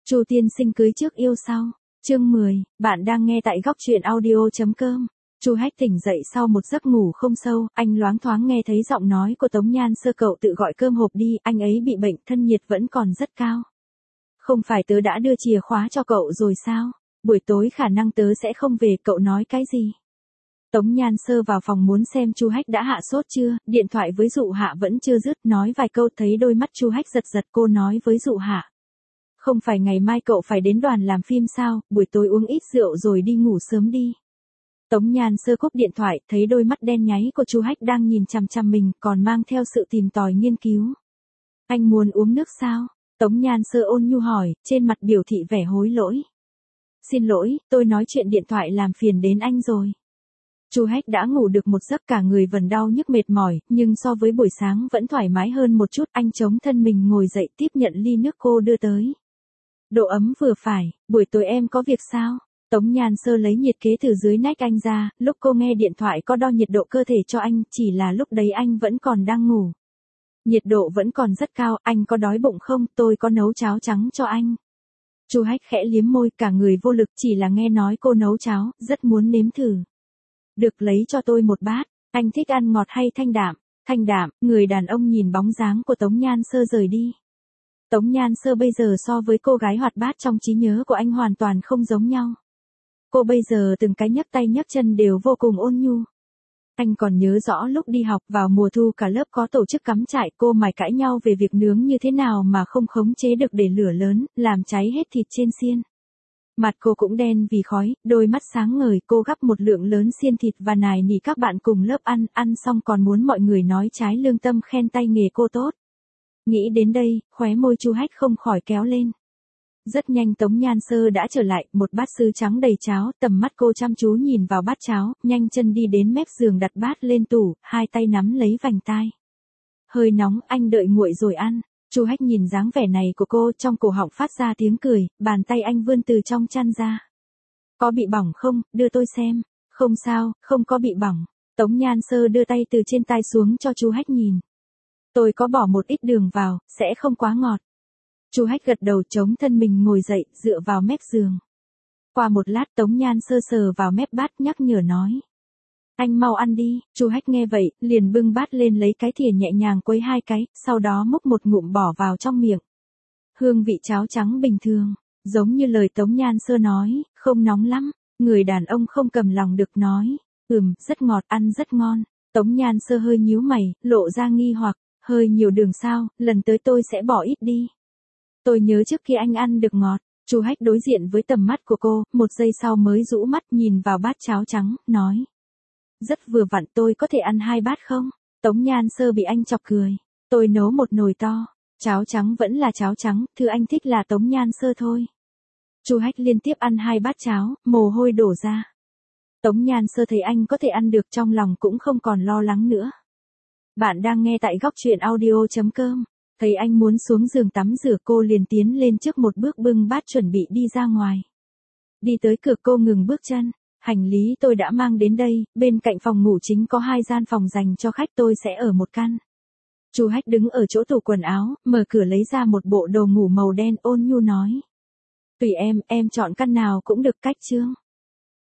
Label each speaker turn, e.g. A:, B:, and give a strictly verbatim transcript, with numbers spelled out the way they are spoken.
A: Chu tiên sinh cưới trước yêu sau. Chương mười, bạn đang nghe tại góc truyện audio chấm com. Chu Hách tỉnh dậy sau một giấc ngủ không sâu, anh loáng thoáng nghe thấy giọng nói của Tống Nhan Sơ, cậu tự gọi cơm hộp đi, anh ấy bị bệnh, thân nhiệt vẫn còn rất cao. Không phải tớ đã đưa chìa khóa cho cậu rồi sao? Buổi tối khả năng tớ sẽ không về, cậu nói cái gì? Tống Nhan Sơ vào phòng muốn xem Chu Hách đã hạ sốt chưa, điện thoại với Dụ Hạ vẫn chưa dứt, nói vài câu thấy đôi mắt Chu Hách giật giật, cô nói với Dụ Hạ. Không phải ngày mai cậu phải đến đoàn làm phim sao, buổi tối uống ít rượu rồi đi ngủ sớm đi. Tống Nhan Sơ cúp điện thoại, thấy đôi mắt đen nháy của Chu Hách đang nhìn chằm chằm mình, còn mang theo sự tìm tòi nghiên cứu. Anh muốn uống nước sao? Tống Nhan Sơ ôn nhu hỏi, trên mặt biểu thị vẻ hối lỗi. Xin lỗi, tôi nói chuyện điện thoại làm phiền đến anh rồi. Chu Hách đã ngủ được một giấc, cả người vẫn đau nhức mệt mỏi, nhưng so với buổi sáng vẫn thoải mái hơn một chút. Anh chống thân mình ngồi dậy tiếp nhận ly nước cô đưa tới. Độ ấm vừa phải, buổi tối em có việc sao? Tống Nhan Sơ lấy nhiệt kế từ dưới nách anh ra, lúc cô nghe điện thoại có đo nhiệt độ cơ thể cho anh, chỉ là lúc đấy anh vẫn còn đang ngủ. Nhiệt độ vẫn còn rất cao, anh có đói bụng không, tôi có nấu cháo trắng cho anh. Chu Hách khẽ liếm môi, cả người vô lực, chỉ là nghe nói cô nấu cháo, rất muốn nếm thử. Được, lấy cho tôi một bát, anh thích ăn ngọt hay thanh đạm? Thanh đạm. Người đàn ông nhìn bóng dáng của Tống Nhan Sơ rời đi. Tống Nhan Sơ bây giờ so với cô gái hoạt bát trong trí nhớ của anh hoàn toàn không giống nhau. Cô bây giờ từng cái nhấc tay nhấc chân đều vô cùng ôn nhu. Anh còn nhớ rõ lúc đi học vào mùa thu cả lớp có tổ chức cắm trại, cô mải cãi nhau về việc nướng như thế nào mà không khống chế được để lửa lớn, làm cháy hết thịt trên xiên. Mặt cô cũng đen vì khói, đôi mắt sáng ngời, cô gắp một lượng lớn xiên thịt và nài nỉ các bạn cùng lớp ăn, ăn xong còn muốn mọi người nói trái lương tâm khen tay nghề cô tốt. Nghĩ đến đây, khóe môi Chu Hách không khỏi kéo lên. Rất nhanh Tống Nhan Sơ đã trở lại, một bát sứ trắng đầy cháo, tầm mắt cô chăm chú nhìn vào bát cháo, nhanh chân đi đến mép giường đặt bát lên tủ, hai tay nắm lấy vành tai. Hơi nóng, anh đợi nguội rồi ăn. Chu Hách nhìn dáng vẻ này của cô, trong cổ họng phát ra tiếng cười, bàn tay anh vươn từ trong chăn ra. Có bị bỏng không, đưa tôi xem. Không sao, không có bị bỏng. Tống Nhan Sơ đưa tay từ trên tai xuống cho Chu Hách nhìn. Tôi có bỏ một ít đường vào, sẽ không quá ngọt. Chu Hách gật đầu, chống thân mình ngồi dậy, dựa vào mép giường. Qua một lát Tống Nhan Sơ sờ vào mép bát nhắc nhở nói. Anh mau ăn đi. Chu Hách nghe vậy, liền bưng bát lên lấy cái thìa nhẹ nhàng quấy hai cái, sau đó múc một ngụm bỏ vào trong miệng. Hương vị cháo trắng bình thường, giống như lời Tống Nhan Sơ nói, không nóng lắm. Người đàn ông không cầm lòng được nói. Ừm, rất ngọt, ăn rất ngon. Tống Nhan Sơ hơi nhíu mày, lộ ra nghi hoặc, hơi nhiều đường sao, lần tới tôi sẽ bỏ ít đi. Tôi nhớ trước khi anh ăn được ngọt. Chu Hách đối diện với tầm mắt của cô, một giây sau mới rũ mắt nhìn vào bát cháo trắng, nói. Rất vừa vặn, tôi có thể ăn hai bát không? Tống Nhan Sơ bị anh chọc cười. Tôi nấu một nồi to, cháo trắng vẫn là cháo trắng, thứ anh thích là Tống Nhan Sơ thôi. Chu Hách liên tiếp ăn hai bát cháo, mồ hôi đổ ra. Tống Nhan Sơ thấy anh có thể ăn được trong lòng cũng không còn lo lắng nữa. Bạn đang nghe tại góc truyện audio chấm com. Thấy anh muốn xuống giường tắm rửa, cô liền tiến lên trước một bước bưng bát chuẩn bị đi ra ngoài. Đi tới cửa cô ngừng bước chân. Hành lý tôi đã mang đến đây, bên cạnh phòng ngủ chính có hai gian phòng dành cho khách, tôi sẽ ở một căn. Chu Hách đứng ở chỗ tủ quần áo, mở cửa lấy ra một bộ đồ ngủ màu đen, ôn nhu nói. Tùy em, em chọn căn nào cũng được. Cách chương.